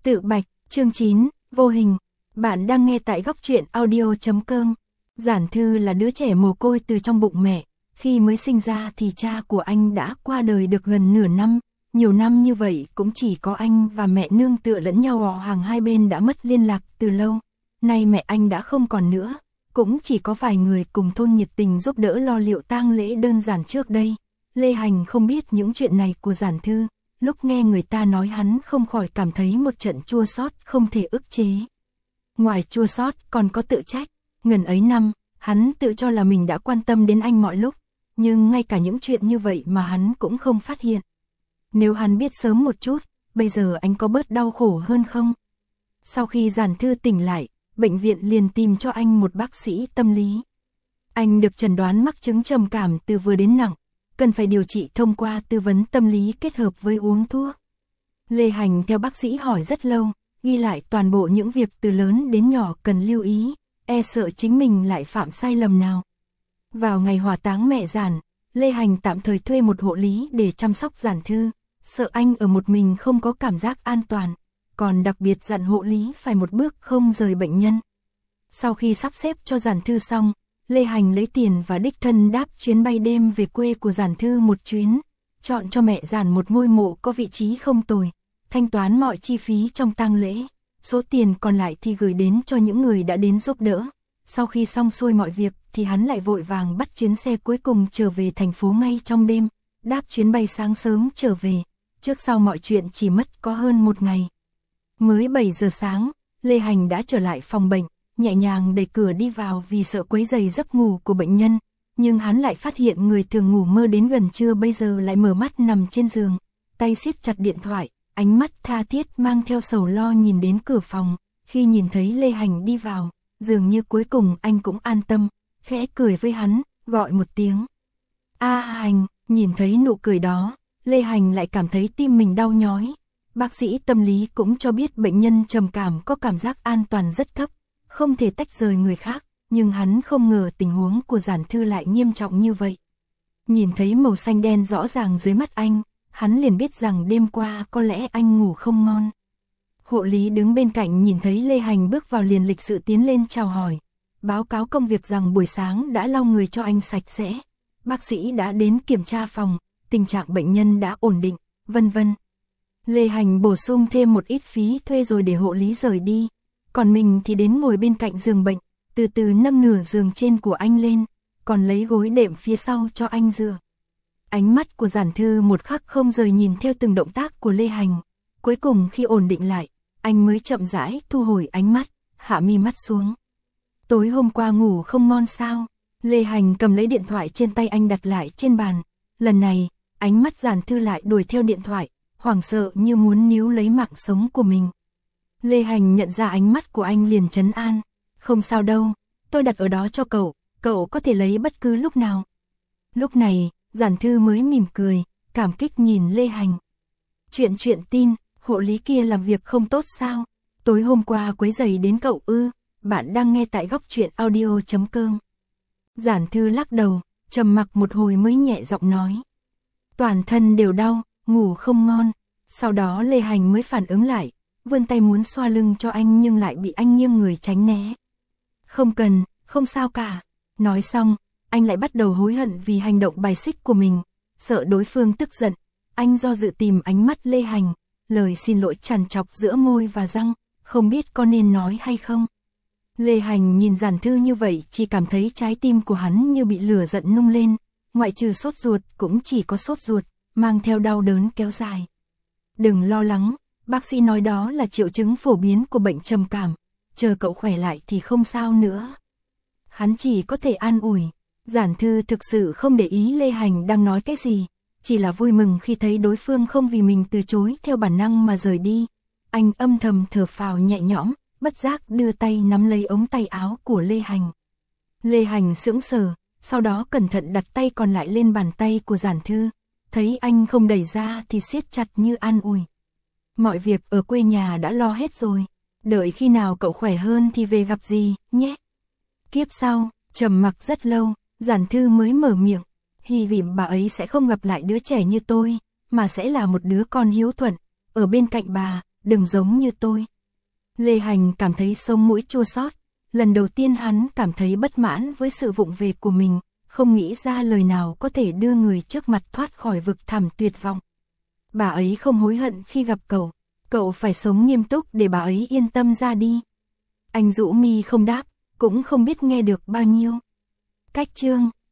Tự bạch, chương 9, vô hình. Bạn đang nghe tại góc truyện audio.com. Giản Thư là đứa trẻ mồ côi từ trong bụng mẹ. Khi mới sinh ra thì cha của anh đã qua đời được gần nửa năm. Nhiều năm như vậy cũng chỉ có anh và mẹ nương tựa lẫn nhau, họ hàng hai bên đã mất liên lạc từ lâu. Nay mẹ anh đã không còn nữa, cũng chỉ có vài người cùng thôn nhiệt tình giúp đỡ lo liệu tang lễ đơn giản trước đây. Lê Hành không biết những chuyện này của Giản Thư. Lúc nghe người ta nói hắn không khỏi cảm thấy một trận chua xót không thể ức chế. Ngoài chua xót còn có tự trách, ngần ấy năm, hắn tự cho là mình đã quan tâm đến anh mọi lúc, nhưng ngay cả những chuyện như vậy mà hắn cũng không phát hiện. Nếu hắn biết sớm một chút, bây giờ anh có bớt đau khổ hơn không? Sau khi Giản Thư tỉnh lại, bệnh viện liền tìm cho anh một bác sĩ tâm lý. Anh được chẩn đoán mắc chứng trầm cảm từ vừa đến nặng, cần phải điều trị thông qua tư vấn tâm lý kết hợp với uống thuốc. Lê Hành theo bác sĩ hỏi rất lâu, ghi lại toàn bộ những việc từ lớn đến nhỏ cần lưu ý, e sợ chính mình lại phạm sai lầm nào. Vào ngày hỏa táng mẹ Giản, Lê Hành tạm thời thuê một hộ lý để chăm sóc Giản Thư, sợ anh ở một mình không có cảm giác an toàn, còn đặc biệt dặn hộ lý phải một bước không rời bệnh nhân. Sau khi sắp xếp cho Giản Thư xong, Lê Hành lấy tiền và đích thân đáp chuyến bay đêm về quê của Giản Thư một chuyến, chọn cho mẹ Giản một ngôi mộ có vị trí không tồi, thanh toán mọi chi phí trong tang lễ, số tiền còn lại thì gửi đến cho những người đã đến giúp đỡ. Sau khi xong xuôi mọi việc thì hắn lại vội vàng bắt chuyến xe cuối cùng trở về thành phố ngay trong đêm, đáp chuyến bay sáng sớm trở về, trước sau mọi chuyện chỉ mất có hơn một ngày. Mới 7 giờ sáng, Lê Hành đã trở lại phòng bệnh, nhẹ nhàng đẩy cửa đi vào vì sợ quấy rầy giấc ngủ của bệnh nhân, nhưng hắn lại phát hiện người thường ngủ mơ đến gần trưa bây giờ lại mở mắt nằm trên giường, tay siết chặt điện thoại, ánh mắt tha thiết mang theo sầu lo nhìn đến cửa phòng. Khi nhìn thấy Lê Hành đi vào, dường như cuối cùng anh cũng an tâm, khẽ cười với hắn, gọi một tiếng. A Hành, nhìn thấy nụ cười đó, Lê Hành lại cảm thấy tim mình đau nhói. Bác sĩ tâm lý cũng cho biết bệnh nhân trầm cảm có cảm giác an toàn rất thấp, không thể tách rời người khác, nhưng hắn không ngờ tình huống của Giản Thư lại nghiêm trọng như vậy. Nhìn thấy màu xanh đen rõ ràng dưới mắt anh, hắn liền biết rằng đêm qua có lẽ anh ngủ không ngon. Hộ lý đứng bên cạnh nhìn thấy Lê Hành bước vào liền lịch sự tiến lên chào hỏi, báo cáo công việc rằng buổi sáng đã lau người cho anh sạch sẽ, bác sĩ đã đến kiểm tra phòng, tình trạng bệnh nhân đã ổn định, vân vân. Lê Hành bổ sung thêm một ít phí thuê rồi để hộ lý rời đi, còn mình thì đến ngồi bên cạnh giường bệnh, từ từ nâng nửa giường trên của anh lên, còn lấy gối đệm phía sau cho anh dựa. Ánh mắt của Giản Thư một khắc không rời nhìn theo từng động tác của Lê Hành, cuối cùng khi ổn định lại, anh mới chậm rãi thu hồi ánh mắt, hạ mi mắt xuống. Tối hôm qua ngủ không ngon sao? Lê Hành cầm lấy điện thoại trên tay anh đặt lại trên bàn, lần này, ánh mắt Giản Thư lại đuổi theo điện thoại, hoảng sợ như muốn níu lấy mạng sống của mình. Lê Hành nhận ra ánh mắt của anh liền trấn an, không sao đâu, tôi đặt ở đó cho cậu có thể lấy bất cứ lúc nào. Lúc này, Giản Thư mới mỉm cười, cảm kích nhìn Lê Hành. Chuyện tin, hộ lý kia làm việc không tốt sao? Tối hôm qua quấy rầy đến cậu ư? Bạn đang nghe tại góc truyện audio.com. Giản Thư lắc đầu, trầm mặc một hồi mới nhẹ giọng nói. Toàn thân đều đau, ngủ không ngon. Sau đó Lê Hành mới phản ứng lại, vươn tay muốn xoa lưng cho anh nhưng lại bị anh nghiêng người tránh né. Không cần, không sao cả. Nói xong, anh lại bắt đầu hối hận vì hành động bài xích của mình, sợ đối phương tức giận. Anh do dự tìm ánh mắt Lê Hành, lời xin lỗi trằn trọc giữa môi và răng, không biết có nên nói hay không. Lê Hành nhìn Giản Thư như vậy chỉ cảm thấy trái tim của hắn như bị lửa giận nung lên, ngoại trừ sốt ruột cũng chỉ có sốt ruột, mang theo đau đớn kéo dài. Đừng lo lắng, bác sĩ nói đó là triệu chứng phổ biến của bệnh trầm cảm, chờ cậu khỏe lại thì không sao nữa. Hắn chỉ có thể an ủi. Giản Thư thực sự không để ý Lê Hành đang nói cái gì, chỉ là vui mừng khi thấy đối phương không vì mình từ chối theo bản năng mà rời đi. Anh âm thầm thở phào nhẹ nhõm, bất giác đưa tay nắm lấy ống tay áo của Lê Hành. Lê Hành sững sờ, sau đó cẩn thận đặt tay còn lại lên bàn tay của Giản Thư, thấy anh không đẩy ra thì siết chặt như an ủi. Mọi việc ở quê nhà đã lo hết rồi, đợi khi nào cậu khỏe hơn thì về gặp dì nhé. Kiếp sau, trầm mặc rất lâu, Giản Thư mới mở miệng, hy vọng bà ấy sẽ không gặp lại đứa trẻ như tôi, mà sẽ là một đứa con hiếu thuận, ở bên cạnh bà, đừng giống như tôi. Lê Hành cảm thấy sống mũi chua xót. Lần đầu tiên hắn cảm thấy bất mãn với sự vụng về của mình, không nghĩ ra lời nào có thể đưa người trước mặt thoát khỏi vực thẳm tuyệt vọng. Bà ấy không hối hận khi gặp cậu phải sống nghiêm túc để bà ấy yên tâm ra đi. Anh rũ mi không đáp, cũng không biết nghe được bao nhiêu. Cách chương